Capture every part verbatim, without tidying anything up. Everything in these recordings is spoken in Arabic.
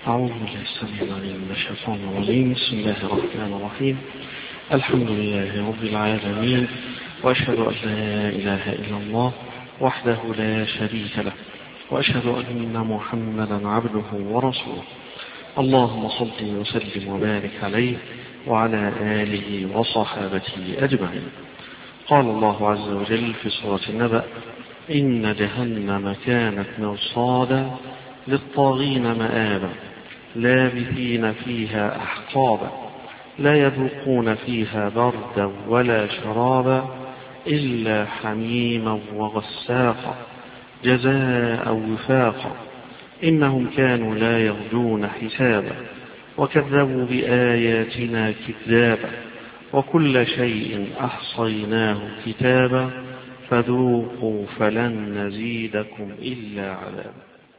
أعوذ بالله السميع العليم من الشيطان الرجيم. بسم الله الرحمن الرحيم. الحمد لله رب العالمين، وأشهد أن لا إله إلا الله وحده لا شريك له، وأشهد أن محمدا عبده ورسوله. اللهم صل وسلم وبارك عليه وعلى آله وصحابته أجمعين. قال الله عز وجل في سورة النبأ: إن جهنم كانت مرصادا للطاغين مآبا لابثين فيها أحقابا لا يذوقون فيها بردا ولا شرابا إلا حميما وغساقا جزاء وفاقا إنهم كانوا لا يرجون حسابا وكذبوا بآياتنا كذابا وكل شيء أحصيناه كتابا فذوقوا فلن نزيدكم إلا عذابا.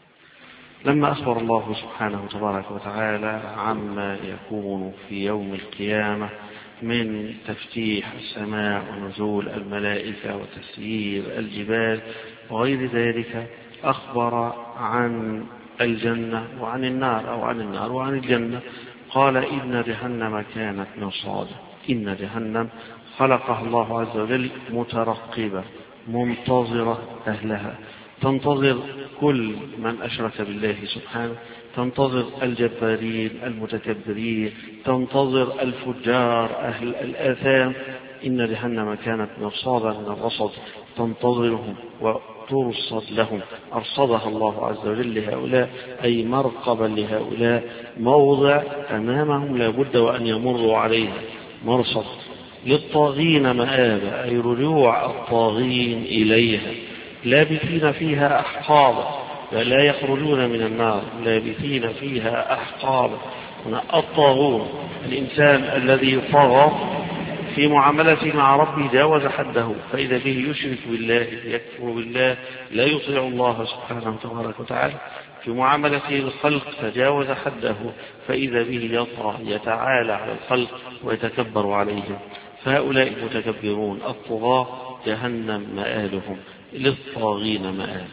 لما أخبر الله سبحانه تبارك وتعالى عما يكون في يوم القيامة من تفتيح السماء ونزول الملائكة وتسيير الجبال وغير ذلك، أخبر عن الجنة وعن النار أو عن النار وعن الجنة. قال: إن جهنم كانت مرصادا. إن جهنم خلقها الله عز وجل مترقبة منتظرة أهلها، تنتظر كل من أشرك بالله سبحانه، تنتظر الجبارين المتكبرين، تنتظر الفجار أهل الآثام. إن جهنم كانت مرصادا من الرصد، تنتظرهم وترصد لهم. أرصدها الله عز وجل لهؤلاء، أي مرقبا لهؤلاء، موضع أمامهم لا بد وأن يمروا عليها، مرصد. للطاغين مآبا، أي رجوع الطاغين إليها. لابثين فيها أحقابا، فلا يخرجون من النار، لابثين فيها أحقابا. الطاغون الإنسان الذي طغى في معاملته مع ربه، جاوز حده، فإذا به يشرك بالله، يكفر بالله، لا يطيع الله سبحانه تبارك وتعالى. في معاملته للخلق تجاوز حده، فإذا به يطغى، يتعالى على الخلق ويتكبر عليهم. فهؤلاء المتكبرون الطغاة جهنم مآلهم، للطاغين مآل.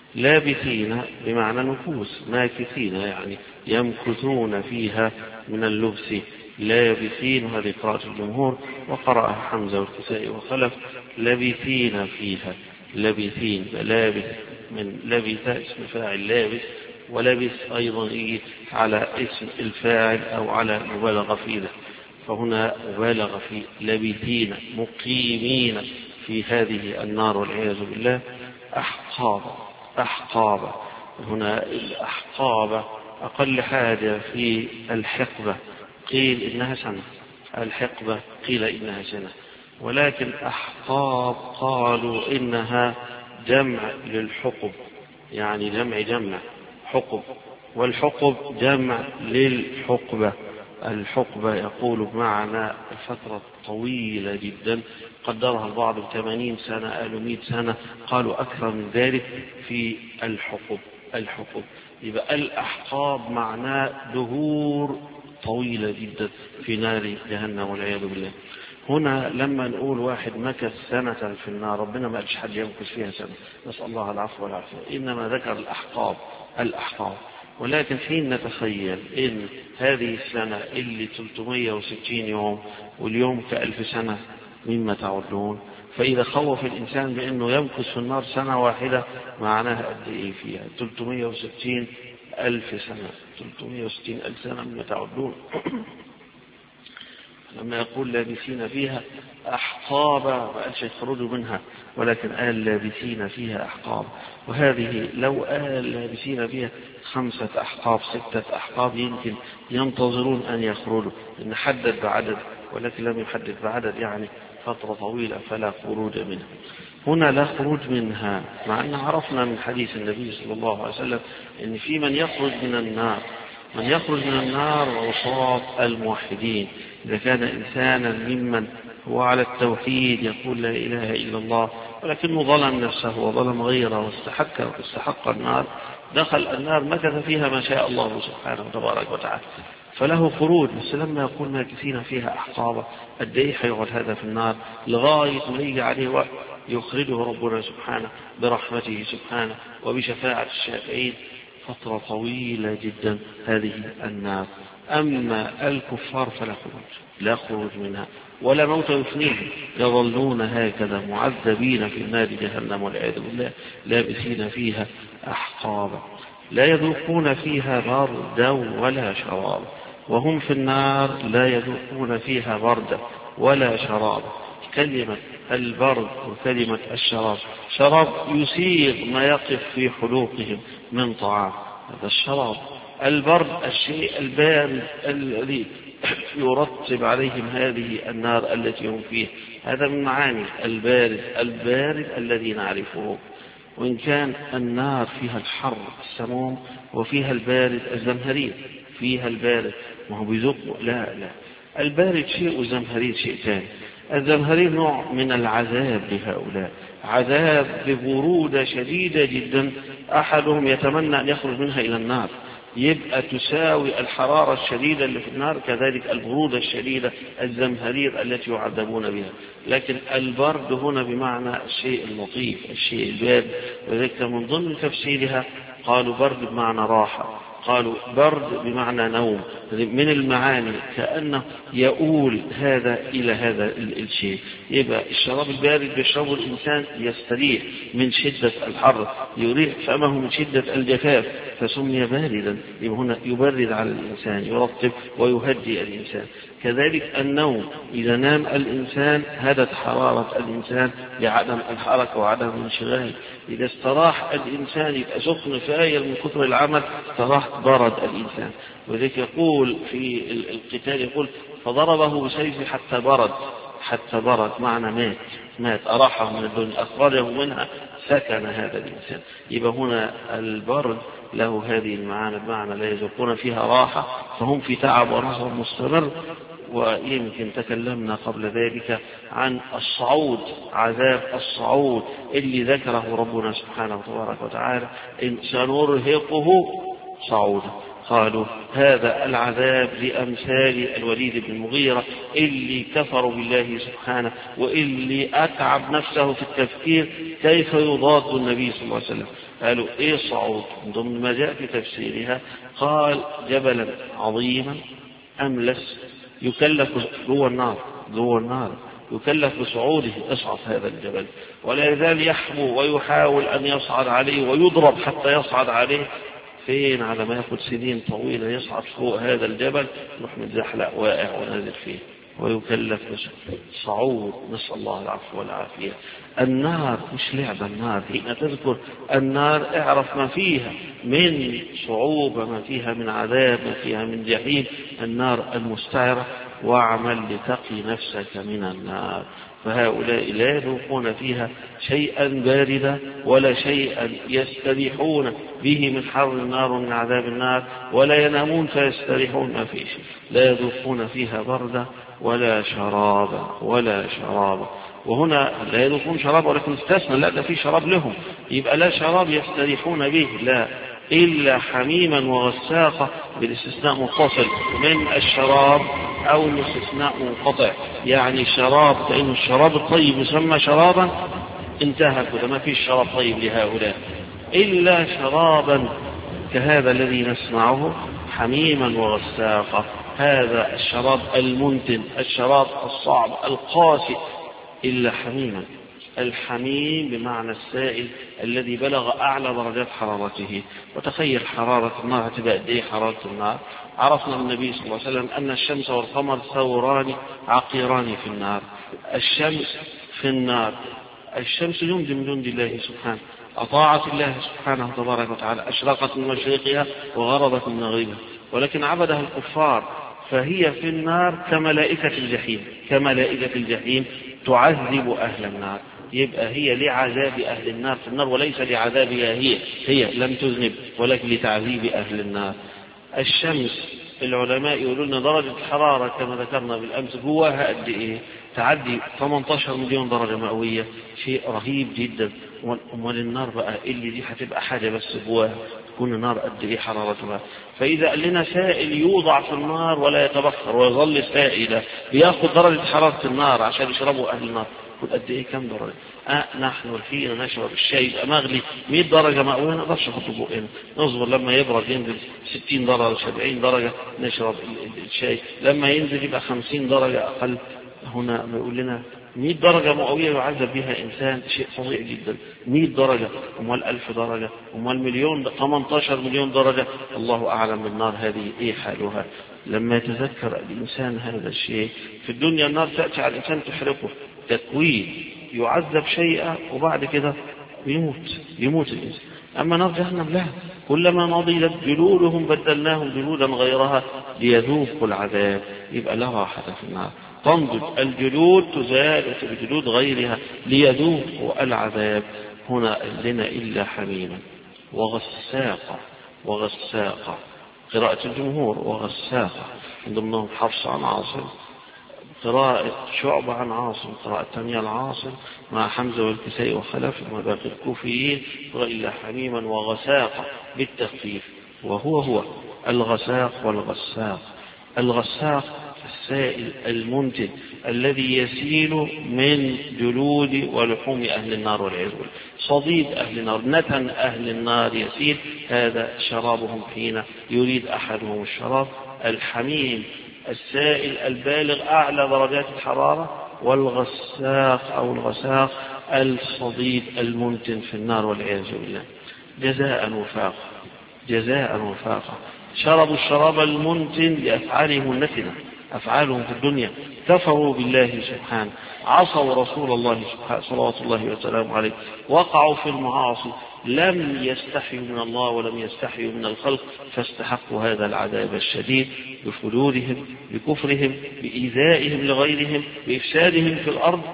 لابثين بمعنى نفوس، ماكثين يعني يمكثون فيها من اللبس. لابثين هذه قراءة الجمهور، وقرأها حمزة والكسائي وخلف. لابثين فيها، لابثين، لابث من لبث اسم فاعل لابث، ولبث أيضا يجي على اسم الفاعل أو على مبالغة فيه، فهنا مبالغة في لابثين، مقيمين في هذه النار والعياذ بالله. أحقابا، أحقابا هنا الأحقاب أقل حاجة في الحقبة، قيل إنها سنة، الحقبة قيل إنها سنة، ولكن أحقاب قالوا إنها جمع للحقب، يعني جمع جمع حقب، والحقب جمع للحقبة. الحقبة يقول بمعنى فترة طويلة جدا، قدرها البعض بثمانين سنة، قالوا مئة سنة، قالوا أكثر من ذلك في الحقب. الحقب يبقى الأحقاب معناه دهور طويلة جدا في نار جهنم والعياذ بالله. هنا لما نقول واحد مكث سنة في النار، ربنا ما قالش حد يمكث فيها سنة، نسأل الله العفو والعافية، إنما ذكر الأحقاب. الأحقاب ولكن حين نتخيل إن هذه السنة اللي ثلاثمئة وستين يوم واليوم كألف سنة مما تعدون، فإذا خوف الإنسان بأنه يمكث في النار سنة واحدة، معناها قد إيه فيها؟ ثلاثمئة وستين ألف سنة، ثلاثمئة وستين ألف سنة مما تعدون. لما يقول لابثين فيها أحقابا، ما قالش يخرجوا منها، ولكن قال لابثين فيها أحقاب. وهذه لو قال لابثين فيها خمسة أحقاب، ستة أحقاب، يمكن ينتظرون أن يخرجوا، إن حدد بعدد، ولكن لم يحدد بعدد، يعني فترة طويلة فلا خروج منها. هنا لا خروج منها، مع أن عرفنا من حديث النبي صلى الله عليه وسلم إن في من يخرج من النار، من يخرج من النار عصاة الموحدين. إذا كان إنسانا ممن هو على التوحيد يقول لا إله إلا الله، ولكنه ظلم نفسه وظلم غيره واستحق واستحق النار، دخل النار مكث فيها ما شاء الله سبحانه وتبارك وتعالى، فله خروج. بس لما يقول ماكثين فيها أحقابا، قد إيه حيقعد هذا في النار لغاية ما يجي عليه وقت يخرجه ربنا سبحانه برحمته سبحانه وبشفاعة الشافعين فترة طويلة جدا هذه النار. أما الكفار فلا خروج، لا خروج منها ولا موت يفنيهم، يظلون هكذا معذبين في نار جهنم والعياذ بالله لابسين فيها أحقابا لا يذوقون فيها بردا ولا شرابا. وهم في النار لا يذوقون فيها بردا ولا شرابا. كلمة البرد وكلمة الشراب، شراب يسيغ ما يقف في حلوقهم من طعام، هذا الشراب. البرد الشيء البارد الذي يرتب عليهم هذه النار التي هم فيه، هذا من معاني البارد، البارد الذي نعرفه. وإن كان النار فيها الحر السموم وفيها البارد الزمهرير، فيها البارد ما هو بيذوق، لا لا البارد شيء والزمهرير شيء ثاني. الزمهرير نوع من العذاب لهؤلاء، عذاب ببرودة شديدة جدا، أحدهم يتمنى أن يخرج منها إلى النار، يبقى تساوي الحرارة الشديدة اللي في النار كذلك البرودة الشديدة الزمهرير التي يعذبون بها. لكن البرد هنا بمعنى الشيء اللطيف، الشيء البارد، وذلك من ضمن تفسيرها قالوا برد بمعنى راحة، قالوا برد بمعنى نوم، من المعاني كأنه يؤول هذا إلى هذا الشيء. يبقى الشراب البارد بيشربه الإنسان يستريح من شدة الحر، يريح فمه من شدة الجفاف فسمي باردا، يبقى هنا يبرد على الإنسان، يرطب ويهدي الإنسان. كذلك النوم، إذا نام الإنسان هدت حرارة الإنسان بعدم الحركة وعدم الانشغال. إذا استراح الإنسان يبقى سخن فاير من كثر العمل، استراح برد الإنسان. وذلك يقول في القتال يقول فضربه بسيفه حتى برد، حتى برد معنى مات، مات أراحه من الدنيا، أخرجه منها، سكن هذا الإنسان. يبقى هنا البرد له هذه المعاني، بمعنى لا يذوقون فيها راحة، فهم في تعب ونصب مستمر. ويمكن تكلمنا قبل ذلك عن الصعود، عذاب الصعود اللي ذكره ربنا سبحانه وتبارك وتعالى إن سنرهقه صعودا. قالوا هذا العذاب لأمثال الوليد بن المغيرة اللي كفروا بالله سبحانه، واللي أتعب نفسه في التفكير كيف يضاد النبي صلى الله عليه وسلم. قالوا ايه صعود؟ من ضمن ما جاء في تفسيرها قال جبلا عظيما أملس يكلف جوه النار، جوه النار يكلف بصعوده، اصعد هذا الجبل، ولا يزال يحمو ويحاول أن يصعد عليه ويضرب حتى يصعد عليه. فين؟ على ما يأخذ سنين طويلة يصعد فوق هذا الجبل، نروح متزحلق واقع ونازل فيه ويكلف صعود، نسأل الله العفو والعافية. النار مش لعبة، النار حين تذكر النار اعرف ما فيها من صعوبة، ما فيها من عذاب، ما فيها من جحيم، النار المستعرة، واعمل لتقي نفسك من النار. فهؤلاء لا يذوقون فيها شيئا باردا ولا شيئا يستريحون به من حر النار ومن عذاب النار، ولا ينامون فيستريحون، ما في شيء، لا يذوقون فيها بردا ولا شرابا ولا شرابا. وهنا لا يذوقون شراب ولكن استثنى، لا ده في شراب لهم، يبقى لا شراب يستريحون به، لا إلا حميما وغساقا، بالاستثناء متصل من الشراب أو الاستثناء منقطع، يعني شراب كأنه الشراب الطيب يسمى شرابا، انتهى كده، ما فيش شراب طيب لهؤلاء إلا شرابا كهذا الذي نسمعه حميما وغساقا. هذا الشراب المنتن، الشراب الصعب القاسي، إلا حميما. الحميم بمعنى السائل الذي بلغ أعلى درجات حرارته. وتخيل حرارة النار هتبقى قد إيه حرارة النار. عرفنا من النبي صلى الله عليه وسلم أن الشمس والقمر ثوران عقيران في النار. الشمس في النار، الشمس جند من جند الله سبحانه، أطاعت الله سبحانه تبارك وتعالى، أشرقت من مشرقها وغربت من مغربها، ولكن عبدها الكفار، فهي في النار كملائكة الجحيم، كملائكة الجحيم تعذب أهل النار. يبقى هي لعذاب أهل النار في النار وليس لعذابها هي، هي لم تذنب ولكن لتعذيب أهل النار. الشمس العلماء يقولون درجة الحرارة كما ذكرنا بالأمس جواها قد إيه؟ تعدي ثمانية عشر مليون درجة مئوية، شيء رهيب جدا. ومال النار بقى اللي دي هتبقى حاجة بس جواها تكون النار قد إيه حرارتها. فإذا قال لنا سائل يوضع في النار ولا يتبخر ويظل سائلا، بياخد درجة حرارة النار عشان يشربوا أهل النار، ناكل قد ايه كم درجة؟ آه نحن الحين نشرب الشاي يبقى مغلي مئة درجة مئوية، ما نقدرش نحطه بقنا، نصبر لما يبرد ينزل ستين درجة سبعين درجة نشرب الشاي، لما ينزل يبقى خمسين درجة أقل. هنا بيقول لنا مئة درجة مئوية يعذب بها إنسان، شيء فظيع جدا. مئة درجة، أموال ألف درجة، أموال مليون، ثمانية عشر مليون درجة، الله أعلم بالنار هذه إيه حالها. لما يتذكر الإنسان هذا الشيء في الدنيا، النار تأتي على الإنسان تحرقه تكوين، يعذب شيئا وبعد كده يموت يموت الإنسان. أما نار جهنم لا، كلما نضجت جلودهم بدلناهم جلودا غيرها ليذوقوا العذاب، يبقى لا راحة في النار. تنضج الجلود تزال بجلود غيرها ليذوقوا العذاب. هنا لنا إلا حميما وغساقا، وغساقا قراءة الجمهور وغساقا، من ضمنهم حفص عن عاصم، قراءة شعبة عن عاصم، قراءة ثانية العاصم مع حمزة والكسائي وخلف وباقي الكوفيين، إلا حميما وغساقا بالتخفيف. وهو هو الغساق والغساق. الغساق السائل المنتن الذي يسيل من جلود ولحوم أهل النار والعياذ بالله، صديد أهل النار، نتن أهل النار يسيل، هذا شرابهم حين يريد أحدهم الشراب. الحميم السائل البالغ أعلى درجات الحرارة، والغساق أو الغساق الصديد المنتن في النار والعياذ بالله. جزاء وفاقا، جزاء وفاقا. شربوا الشراب المنتن لأفعالهم النتنة، أفعالهم في الدنيا، كفروا بالله سبحانه، عصوا رسول الله صلوات الله وسلامه عليه، وقعوا في المعاصي، لم يستحيوا من الله ولم يستحيوا من الخلق، فاستحقوا هذا العذاب الشديد بفجورهم، بكفرهم، بإيذائهم لغيرهم، بإفسادهم في الأرض،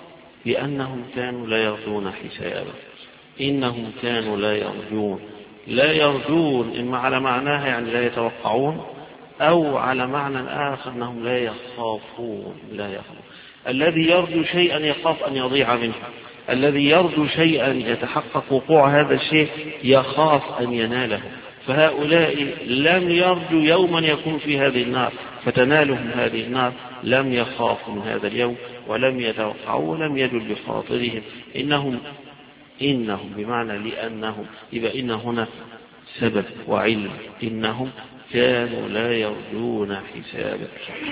لأنهم كانوا لا يرجون حسابا. إنهم كانوا لا يرجون، لا يرجون إما على معناها يعني لا يتوقعون، أو على معنى آخر أنهم لا يخافون، لا يخافون. الذي يرجو شيئا يخاف أن يضيع منه، الذي يرجو شيئا يتحقق وقوع هذا الشيء يخاف أن يناله. فهؤلاء لم يرجوا يوما يكون في هذه النار فتنالهم هذه النار، لم يخافوا من هذا اليوم ولم يتوقعوا ولم يجل بخاطرهم. إنهم إنهم بمعنى لأنهم، يبقى إن هنا سبب وعلم، إنهم كانوا لا يرجون حسابا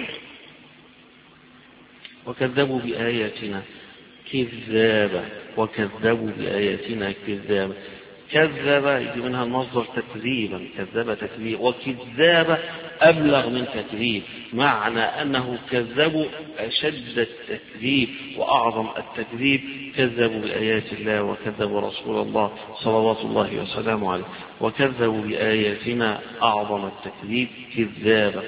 وكذبوا بآياتنا كذابا، وكذبوا بآياتنا كذابا. كذب يجي منها المصدر تكذيبا، كذب تكذيب، وكذابا أبلغ من تكذيب، معنى أنه كذبوا أشد التكذيب وأعظم التكذيب. كذبوا بآيات الله وكذبوا رسول الله صلوات الله وسلامه عليه، وكذبوا بآياتنا أعظم التكذيب كذابا.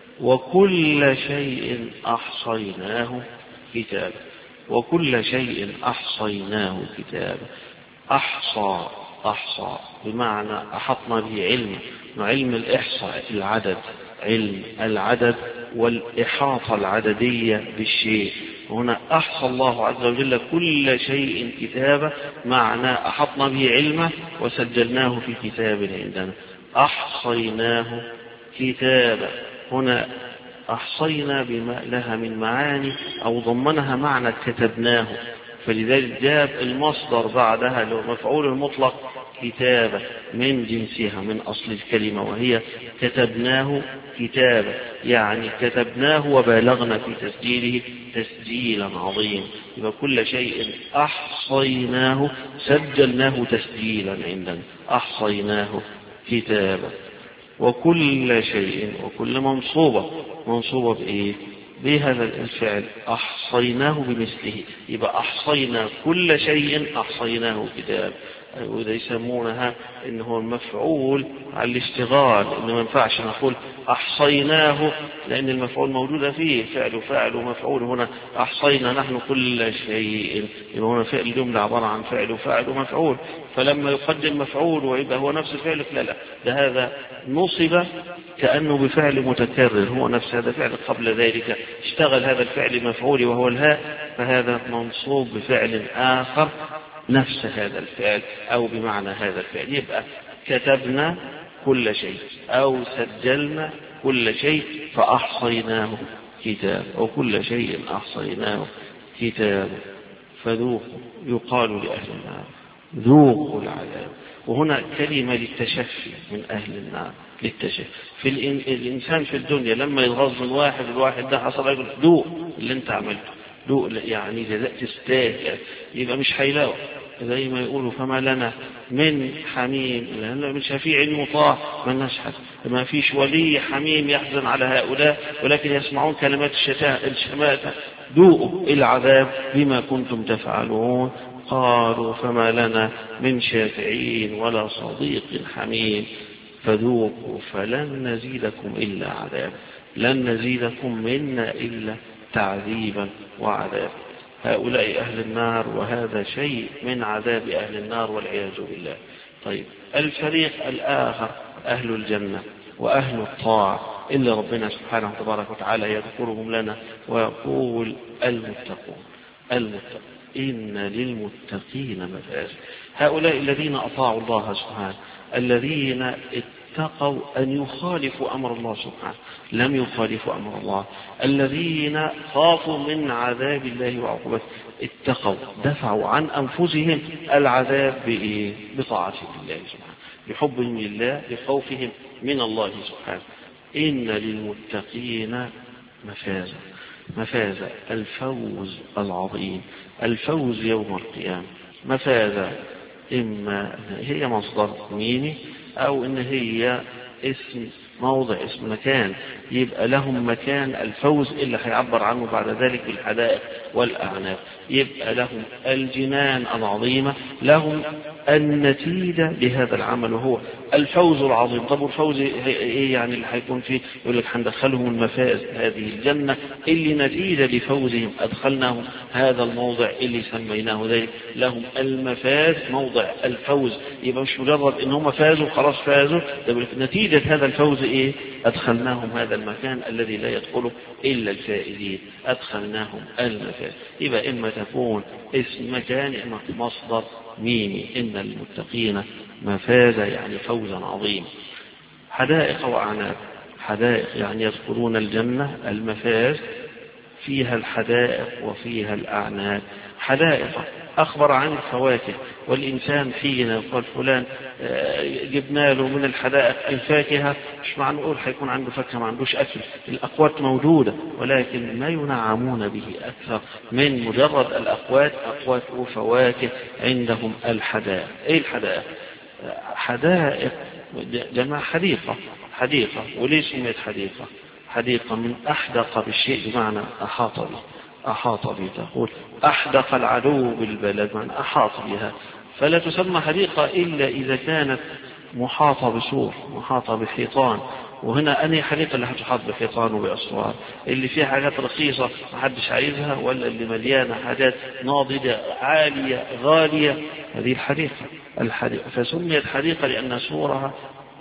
وكل شيء أحصيناه كتابا، وكل شيء أحصيناه كتابا. أحصى، أحصى بمعنى أحطنا به علم، علم الإحصاء العدد، علم العدد والإحاطة العددية بالشيء. هنا أحصى الله عز وجل كل شيء كتابا، معنى أحطنا به علمه وسجلناه في كتاب عندنا. أحصيناه كتابا، هنا أحصينا بما لها من معاني أو ضمنها معنى كتبناه، فلذلك جاب المصدر بعدها مفعول المطلق كتابة من جنسها من أصل الكلمة، وهي كتبناه كتابة، يعني كتبناه وبالغنا في تسجيله تسجيلا عظيم. يبقى كل شيء أحصيناه سجلناه تسجيلا عندنا، أحصيناه كتابة. وكل شيء، وكل منصوبة، منصوبة بإيه؟ بهذا الفعل أحصيناه بمثله، يبقى أحصينا كل شيء أحصيناه كتاب. وإذا يسمونها إنه هو المفعول على الاشتغال، إنه ما ينفعش نقول أحصيناه لأن المفعول موجود فيه، فعل فاعل ومفعول. هنا أحصينا نحن كل شيء، يبقى هنا فعل جملة عبارة عن فعل وفاعل ومفعول، فلما يقدم مفعول ويبقى هو نفس الفعل لا لا، ده هذا نصب كأنه بفعل متكرر، هو نفس هذا فعل قبل ذلك اشتغل هذا الفعل مفعول وهو الهاء، فهذا منصوب بفعل آخر نفس هذا الفعل أو بمعنى هذا الفعل. يبقى كتبنا كل شيء أو سجلنا كل شيء فأحصيناه كتاب، أو كل شيء أحصيناه كتاب. فذوقوا، يقال لأهل النار ذوقوا العذاب. وهنا كلمة للتشفي من أهل النار، للتشفي. في الإنسان في الدنيا لما يتغاظ من واحد، الواحد ده حصل يقول ذوق اللي انت عملته، ذوق يعني جزاء تستاهل، يبقى مش هيلاقوا. زي ما يقولوا فما لنا من حميم، لأن من شفيع مطاع ما نشحت، ما فيش ولي حميم يحزن على هؤلاء، ولكن يسمعون كلمات الشماتة ذوقوا العذاب بما كنتم تفعلون. قالوا فما لنا من شافعين ولا صديق حميم فذوقوا فلن نزيدكم إلا عذاب، لن نزيدكم منا إلا تعذيبا وعذاب. هؤلاء أهل النار، وهذا شيء من عذاب أهل النار والعياذ بالله. طيب الفريق الآخر أهل الجنة وأهل الطاعة، إلا ربنا سبحانه تبارك وتعالى يذكرهم لنا ويقول المتقون. المتقون إن للمتقين مفازا. هؤلاء الذين أطاعوا الله سبحانه، الذين اتقوا أن يخالفوا أمر الله سبحانه، لم يخالفوا أمر الله، الذين خافوا من عذاب الله وعقوبته، اتقوا دفعوا عن أنفسهم العذاب بإيه؟ بطاعة الله سبحانه، بحبهم لله، بخوفهم من الله سبحانه. إن للمتقين مفازا. مفازا الفوز العظيم، الفوز يوم القيامة. مفازا إما هي مصدر ميمي أو إن هي اسم موضع، اسم مكان، يبقى لهم مكان الفوز اللي هيعبر عنه بعد ذلك بالحدائق والأعناب. يبقى لهم الجنان العظيمة، لهم النتيجة لهذا العمل وهو الفوز العظيم. طب الفوز ايه يعني اللي هيكون فيه؟ يقول لك هندخلهم المفاز، هذه الجنة اللي نتيجة لفوزهم أدخلناهم هذا الموضع اللي سميناه ذلك، لهم المفاز موضع الفوز. يبقى مش مجرد ان هم فازوا خلاص فازوا، ده نتيجة هذا الفوز ايه؟ أدخلناهم هذا المكان الذي لا يدخله إلا الفائزين، أدخلناهم المفاز. يبقى إما تكون اسم مكان إما مصدر ميمي. إن المتقين مفازا يعني فوزا عظيما. حدائق وأعناب، حدائق يعني يدخلون الجنة، المفاز فيها الحدائق وفيها الأعناب. حدائق أخبر عن الفواكه، والإنسان حين يقول فلان جبنا له من الحدائق الفاكهة، مش معنى نقول حيكون عنده فاكهة ما عندوش أكل، الأقوات موجودة، ولكن ما ينعمون به أكثر من مجرد الأقوات، أقوات وفواكه عندهم الحدائق. إيه الحدائق؟ حدائق جمع حديقة، حديقة. وليش سميت حديقة؟ حديقة من أحدق بالشيء بمعنى أحاط به، أحاط به. تقول أحدق العدو بالبلد من أحاط بها، فلا تسمى حديقة إلا إذا كانت محاطة بسور، محاطة بحيطان. وهنا أنهي حديقة اللي هتحاط بحيطان وبأسوار؟ اللي فيها حاجات رخيصة محدش عايزها، ولا اللي مليانة حاجات ناضجة عالية غالية؟ هذه الحديقة. الحديقة فسميت حديقة لأن سورها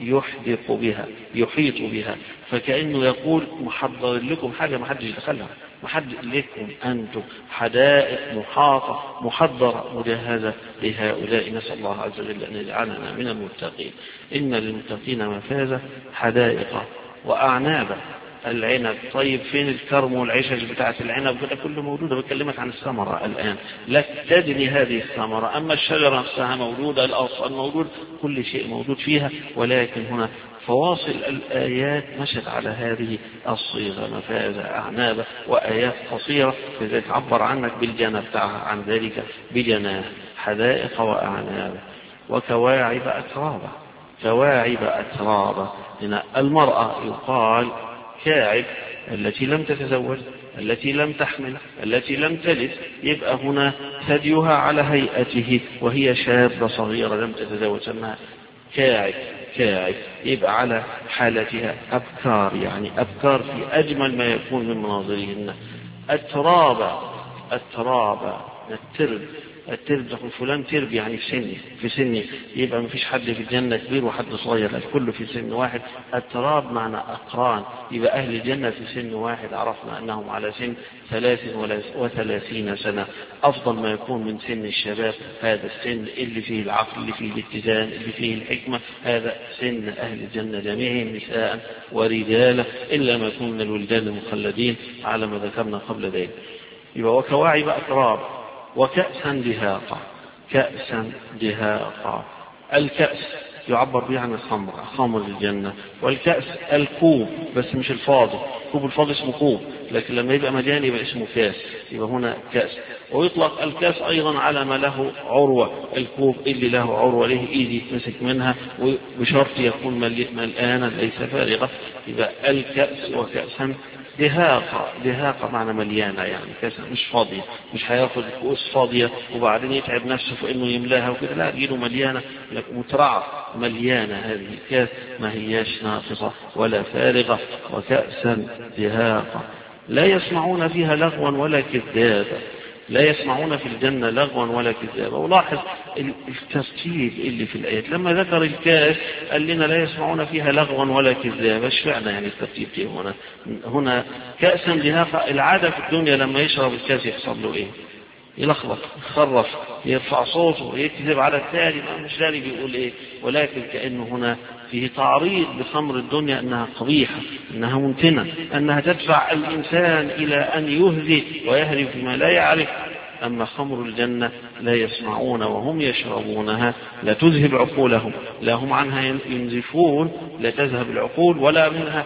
يحدق بها، يحيط بها، فكأنه يقول محضر لكم حاجة ما حدش دخلها، ما حد لكم أنتم، حدائق محاطة محضرة مجهزة لهؤلاء. نسأل الله عز وجل أن يجعلنا من المتقين. إن للمتقين مفازة حدائق وأعنابا. العنب، طيب فين الكرم والعشش بتاعة العنب؟ كده كله موجودة. بكلمك عن الثمرة الآن، لك تجني هذه الثمرة، أما الشجرة نفسها موجودة، الأغصان موجود، كل شيء موجود فيها. ولكن هنا فواصل الآيات مشت على هذه الصيغة، مفازة أعنابة، وآيات قصيرة لذلك عبر عنك بالجنة بتاعها عن ذلك بجناه. حدائق وأعنابا وكواعب أترابا. كواعب أترابا، هنا المرأة يقال كاعب التي لم تتزوج، التي لم تحمل، التي لم تلد، يبقى هنا ثديها على هيئته وهي شابة صغيرة لم تتزوج، سماها كاعب. كاعب يبقى على حالتها أبكار، يعني أبكار في أجمل ما يكون من مناظرهن. التراب، التراب الترب، الترب تقول فلان ترب يعني في سني، في سني، يبقى ما فيش حد في الجنة كبير وحد صغير، الكل في سن واحد. التراب معنى أقران، يبقى أهل الجنة في سن واحد، عرفنا أنهم على سن ثلاث وثلاثين سنة، أفضل ما يكون من سن الشباب. هذا السن اللي فيه العقل، اللي فيه الاتزان، اللي فيه الحكمة، هذا سن أهل الجنة جميعهم نساء ورجالا، إلا ما يكون من الولدان المخلدين على ما ذكرنا قبل ذلك. يبقى وكواعب أتراب. وكأسا دهاقا. كأسا دهاقا. الكأس يعبر به عن الخمر، خمر الجنة. والكأس الكوب، بس مش الفاضي، كوب الفاضي اسمه كوب، لكن لما يبقى مليان يبقى اسمه كاس، يبقى هنا كأس. ويطلق الكاس أيضا على ما له عروة، الكوب اللي له عروة له إيد يتمسك منها وبشرط يكون ملآنا ليس فارغة، يبقى الكأس. وكأسا دهاقة. دهاقة معنى مليانة، يعني كأس مش فاضية، مش هياخد كؤوس فاضية وبعدين يتعب نفسه في انه يملاها وكده، لا، تجيله مليانة مترعة مليانة. هذه الكأس ما هياش ناقصة ولا فارغة. وكأسا دهاقة لا يسمعون فيها لغوا ولا كذابا. لا يسمعون في الجنة لغوا ولا كذابا. ولاحظ الترتيب اللي في الآيات، لما ذكر الكاس قال لنا لا يسمعون فيها لغوا ولا كذابا. ايش فعلا يعني الترتيب فيه هنا؟ هنا كأسا دهاقا. العادة في الدنيا لما يشرب الكاس يحصل له ايه؟ يلخبط، يخرف، يرفع صوته، يكذب على الثاني، مش داري بيقول ايه. ولكن كأنه هنا فيه تعريض بخمر الدنيا انها قبيحة، انها منتنة، انها تدفع الانسان الى ان يهذي ويهرب فيما لا يعرف. أما خمر الجنة لا يسمعون وهم يشربونها لا تذهب عقولهم، لا هم عنها ينزفون، لا تذهب العقول، ولا منها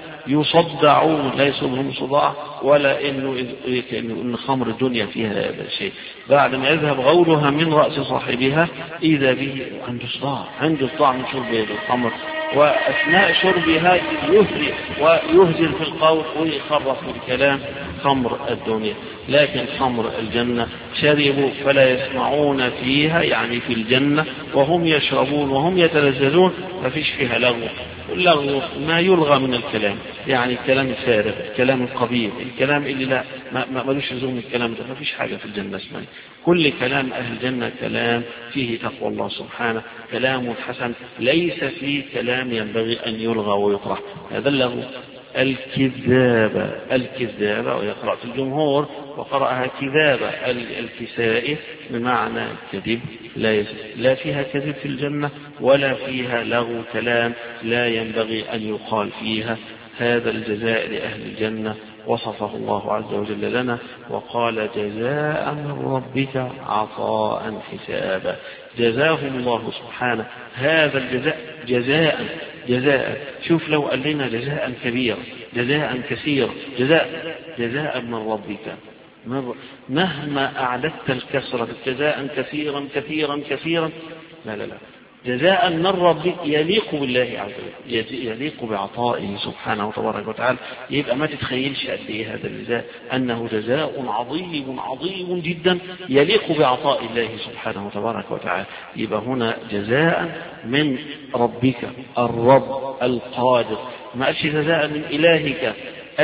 يصدعون، لا يصدهم صداع، ولا إنه إن خمر الدنيا فيها هذا الشيء. بعد ما يذهب غولها من رأس صاحبها إذا به عنده صداع، عنده صداع من شرب الخمر، وأثناء شربها يهري ويهزل في القول ويخرف في الكلام. خمر الدنيا. لكن خمر الجنة شربوا فلا يسمعون فيها، يعني في الجنة وهم يشربون وهم يتلذذون، ما فيش فيها لغو. اللغو ما يلغى من الكلام، يعني الكلام الفارغ، الكلام القبيح، الكلام اللي لا ما ملوش لزوم الكلام ده، ما فيش حاجة في الجنة اسمها. كل كلام أهل الجنة كلام فيه تقوى الله سبحانه، كلام حسن، ليس فيه كلام ينبغي أن يلغى ويطرح. هذا اللغو. الكذابة. الكذابة ويقرأ في الجمهور وقرأها كذابة الكسائي بمعنى كذب. لا, لا فيها كذب في الجنة ولا فيها لغو كلام لا ينبغي أن يقال فيها. هذا الجزاء لأهل الجنة وصفه الله عز وجل لنا وقال جزاء من ربك عطاء حسابا. جزاهم الله سبحانه هذا الجزاء جزاء جزاء. شوف لو قال لنا جزاء كبير، جزاء كثير، جزاء جزاء من ربك، مهما أعددت الكسرة جزاء كثيرا كثيرا كثيرا، لا لا لا، جزاء من ربك يليق بالله عز وجل، يليق بعطائه سبحانه وتبارك وتعالى. يبقى ما تتخيلش قد ايه هذا الجزاء، انه جزاء عظيم عظيم جدا يليق بعطاء الله سبحانه وتبارك وتعالى. يبقى هنا جزاء من ربك الرب القادر، ما قالش جزاء من الهك،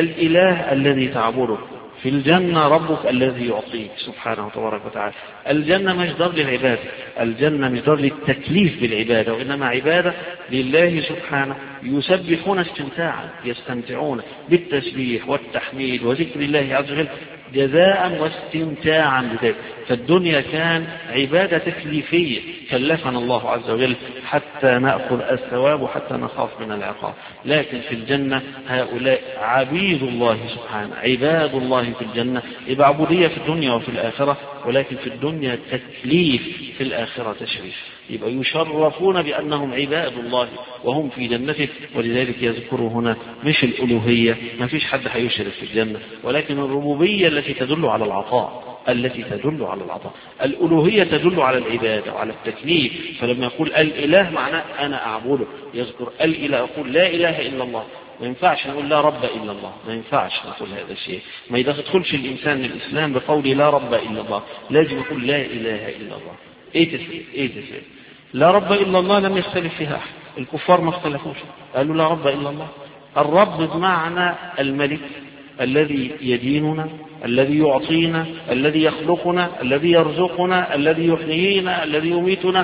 الاله الذي تعبده. في الجنة ربك الذي يعطيك سبحانه وتبارك وتعالى. الجنة مش دار للعبادة، الجنة مش دار للتكليف بالعبادة، وإنما عبادة لله سبحانه، يسبحون استمتاعا، يستمتعون بالتسبيح والتحميد وذكر الله عز وجل جزاء واستمتاعا بذلك. فالدنيا كان عبادة تكليفية كلفنا الله عز وجل حتى نأخذ الثواب وحتى نخاف من العقاب. لكن في الجنة هؤلاء عبيد الله سبحانه، عباد الله في الجنة، يبقى عبودية في الدنيا وفي الآخرة، ولكن في الدنيا تكليف، في الآخرة تشريف. يبقى يشرفون بأنهم عباد الله وهم في جنته. ولذلك يذكروا هنا مش الألوهية، ما فيش حد هيشرف في الجنة، ولكن الربوبية التي تدل على العطاء، التي تدل على العطاء. الألوهية تدل على العبادة وعلى التكليف. فلما يقول الإله معناه أنا أعبده، يذكر الإله، يقول لا إله إلا الله. ما ينفعش نقول لا رب إلا الله، ما ينفعش نقول هذا الشيء. ما يدخلش الإنسان الإسلام بقول لا رب إلا الله، لازم يقول لا إله إلا الله. إيه تسير إيه تسير لا رب إلا الله لم يختلف فيها أحد، الكفار ما اختلفوش، قالوا لا رب إلا الله. الرب بمعنى الملك الذي يديننا، الذي يعطينا، الذي يخلقنا، الذي يرزقنا، الذي يحيينا، الذي يميتنا.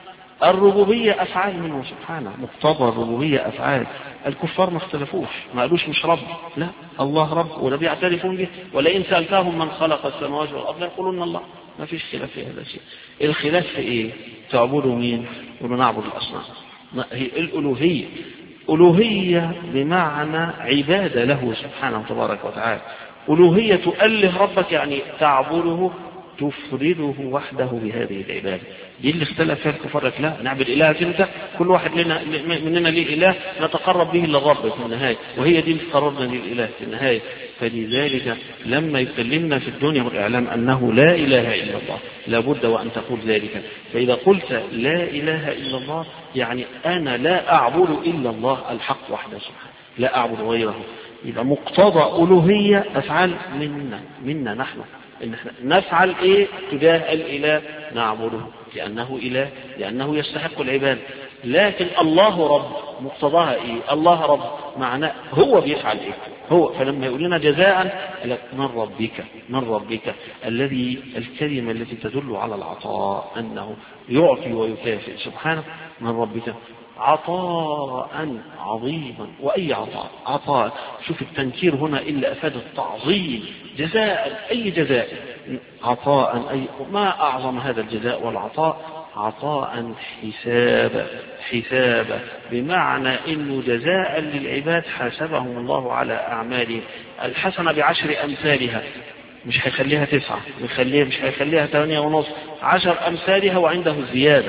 الربوبية أفعال منه سبحانه، مقتضى الربوبية أفعال. الكفار ما اختلفوش، ما قالوش مش رب، لا، الله رب، ولا بيعترفون به. ولئن سألتهم من خلق السماوات والأرض يقولون الله. ما فيش خلاف في هذا الشيء. الخلاف في إيه؟ تعبدوا مين؟ يقولوا نعبد الأصنام. هي الألوهية، ألوهية بمعنى عبادة له سبحانه وتبارك وتعالى. ألوهية تؤله ربك يعني تعبده تفرده وحده بهذه العبادة. دي اللي اختلف فيها الكفار، لا نعبد إلهك أنت، كل واحد لنا مننا ليه إله نتقرب به للرب في النهاية، وهي دي اللي قررنا للإله في النهاية. فلذلك لما يكلمنا في الدنيا والإعلام أنه لا إله إلا الله لابد وأن تقول ذلك. فإذا قلت لا إله إلا الله يعني أنا لا أعبد إلا الله الحق وحده سبحانه، لا أعبد غيره. يبقى مقتضى ألوهية أفعال منا منا نحن، إن احنا نفعل إيه تجاه الإله، نعبده لأنه إله، لأنه يستحق العبادة. لكن الله رب مقتضاها إيه؟ الله رب معناه هو بيفعل إيه هو. فلما يقول لنا جزاء من ربك، من ربك الذي الكلمة التي تدل على العطاء أنه يعطي ويكافئ سبحانه، من ربك عطاء عظيما. وأي عطاء؟ عطاء، شوف التنكير هنا إلا أفاد التعظيم، جزاء أي جزاء، عطاء أي ما أعظم هذا الجزاء والعطاء، عطاء حسابا، حسابا بمعنى إنه جزاء للعباد حاسبهم الله على أعمالهم. الحسنة بعشر أمثالها، مش هيخليها تسعة، مش هيخليها ثمانية ونص، عشر أمثالها وعنده زيادة،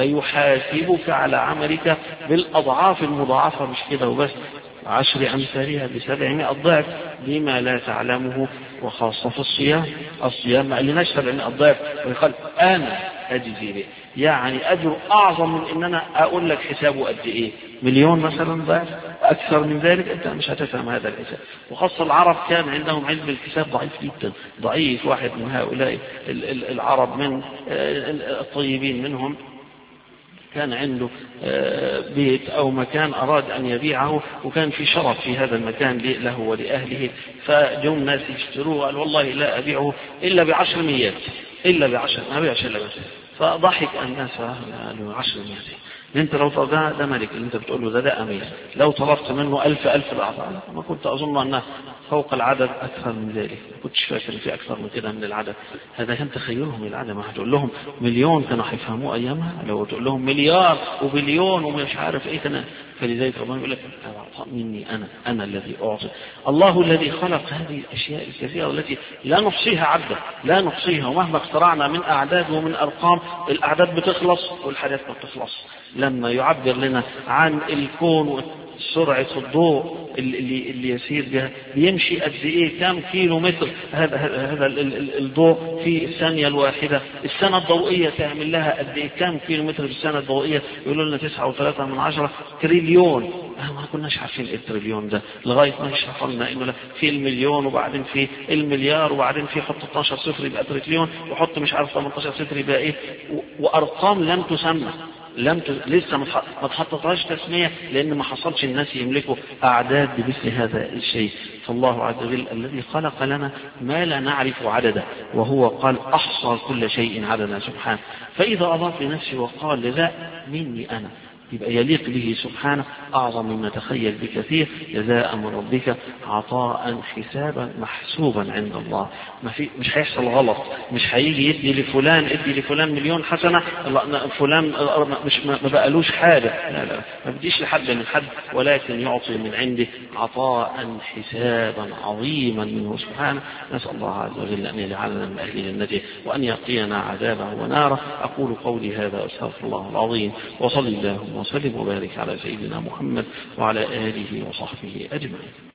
فيحاسبك على عملك بالأضعاف المضاعفة، مش كده وبس، عشر أمثالها بسبعمائة ضعف بما لا تعلمه. وخاصة في الصيام، الصيام ما قالناش سبعمائة ضعف، ويقال أنا أجزي به، يعني أجر أعظم من إن أنا أقول لك حسابه قد إيه، مليون مثلا ضعف، أكثر من ذلك أنت مش هتفهم هذا الحساب. وخاصة العرب كان عندهم علم الحساب ضعيف جدا، ضعيف. واحد من هؤلاء العرب من الطيبين منهم كان عنده بيت أو مكان أراد أن يبيعه، وكان في شرف في هذا المكان له ولأهله، فجم ناس يشتروه، قال والله لا أبيعه إلا بعشر ميات، إلا بعشر ما أبيعش إلا بس. فضحك الناس قالوا عشر ميات، انت لو طلبت ده ملك اللي انت بتقول له ده ده امير، لو طلبت منه ألف ألف ضعف، ما كنت أظن أنه فوق العدد أكثر من ذلك، ما كنتش فاكر في أكثر من كده من العدد. هذا كان تخيلهم العدد. ما هتقول لهم مليون كانوا هيفهموه أيامها، لو تقول لهم مليار وبليون ومش عارف إيه كان. فلذلك ربنا يقول لك مني أنا، أنا الذي أعطي. الله الذي خلق هذه الأشياء الكثيرة التي لا نحصيها عددا، لا نحصيها، ومهما اخترعنا من أعداد ومن أرقام الأعداد بتخلص والحاجات ما بتخلص. لما يعبر لنا عن الكون سرعة الضوء اللي, اللي يسير بها، بيمشي قد ايه، كام كيلو متر هذا هذا الضوء في الثانية الواحدة. السنة الضوئية تعمل لها قد ايه، كام كيلو متر في السنة الضوئية، يقولوا لنا تسعة وثلاثة من عشرة تريليون. ما كناش عارفين ايه التريليون ده لغاية ما شرحوا لنا انه في المليون، وبعدين في المليار، وبعدين في حط اثناشر صفر يبقى تريليون، وحط مش عارف ثمانية عشر صفر يبقى ايه، وارقام لم تسمى، لم ت... لسه ما تحطتهاش تسمية، لأن ما حصلش الناس يملكوا أعداد بمثل هذا الشيء. فالله عز وجل الذي خلق لنا ما لا نعرف عدده، وهو قال أحصى كل شيء عددا سبحانه. فإذا أضاف لنفسه وقال لذا مني أنا، يبقى يليق به سبحانه أعظم مما تخيل بكثير. جزاء من ربك عطاء حسابا محسوبا عند الله. ما في مش هيحصل غلط، مش هيجي يدي لفلان ادي لفلان مليون حسنة، فلان مش ما بقالوش حاجة، لا لا ما بديش لحد من حد، ولكن يعطي من عنده عطاء حسابا عظيما منه سبحانه. نسأل الله عز وجل أن يجعلنا من أهل جنته وأن يقينا عذابه وناره. أقول قولي هذا أستغفر الله العظيم، وصلي اللهم وسلم وبارك على سيدنا محمد وعلى آله وصحبه أجمعين.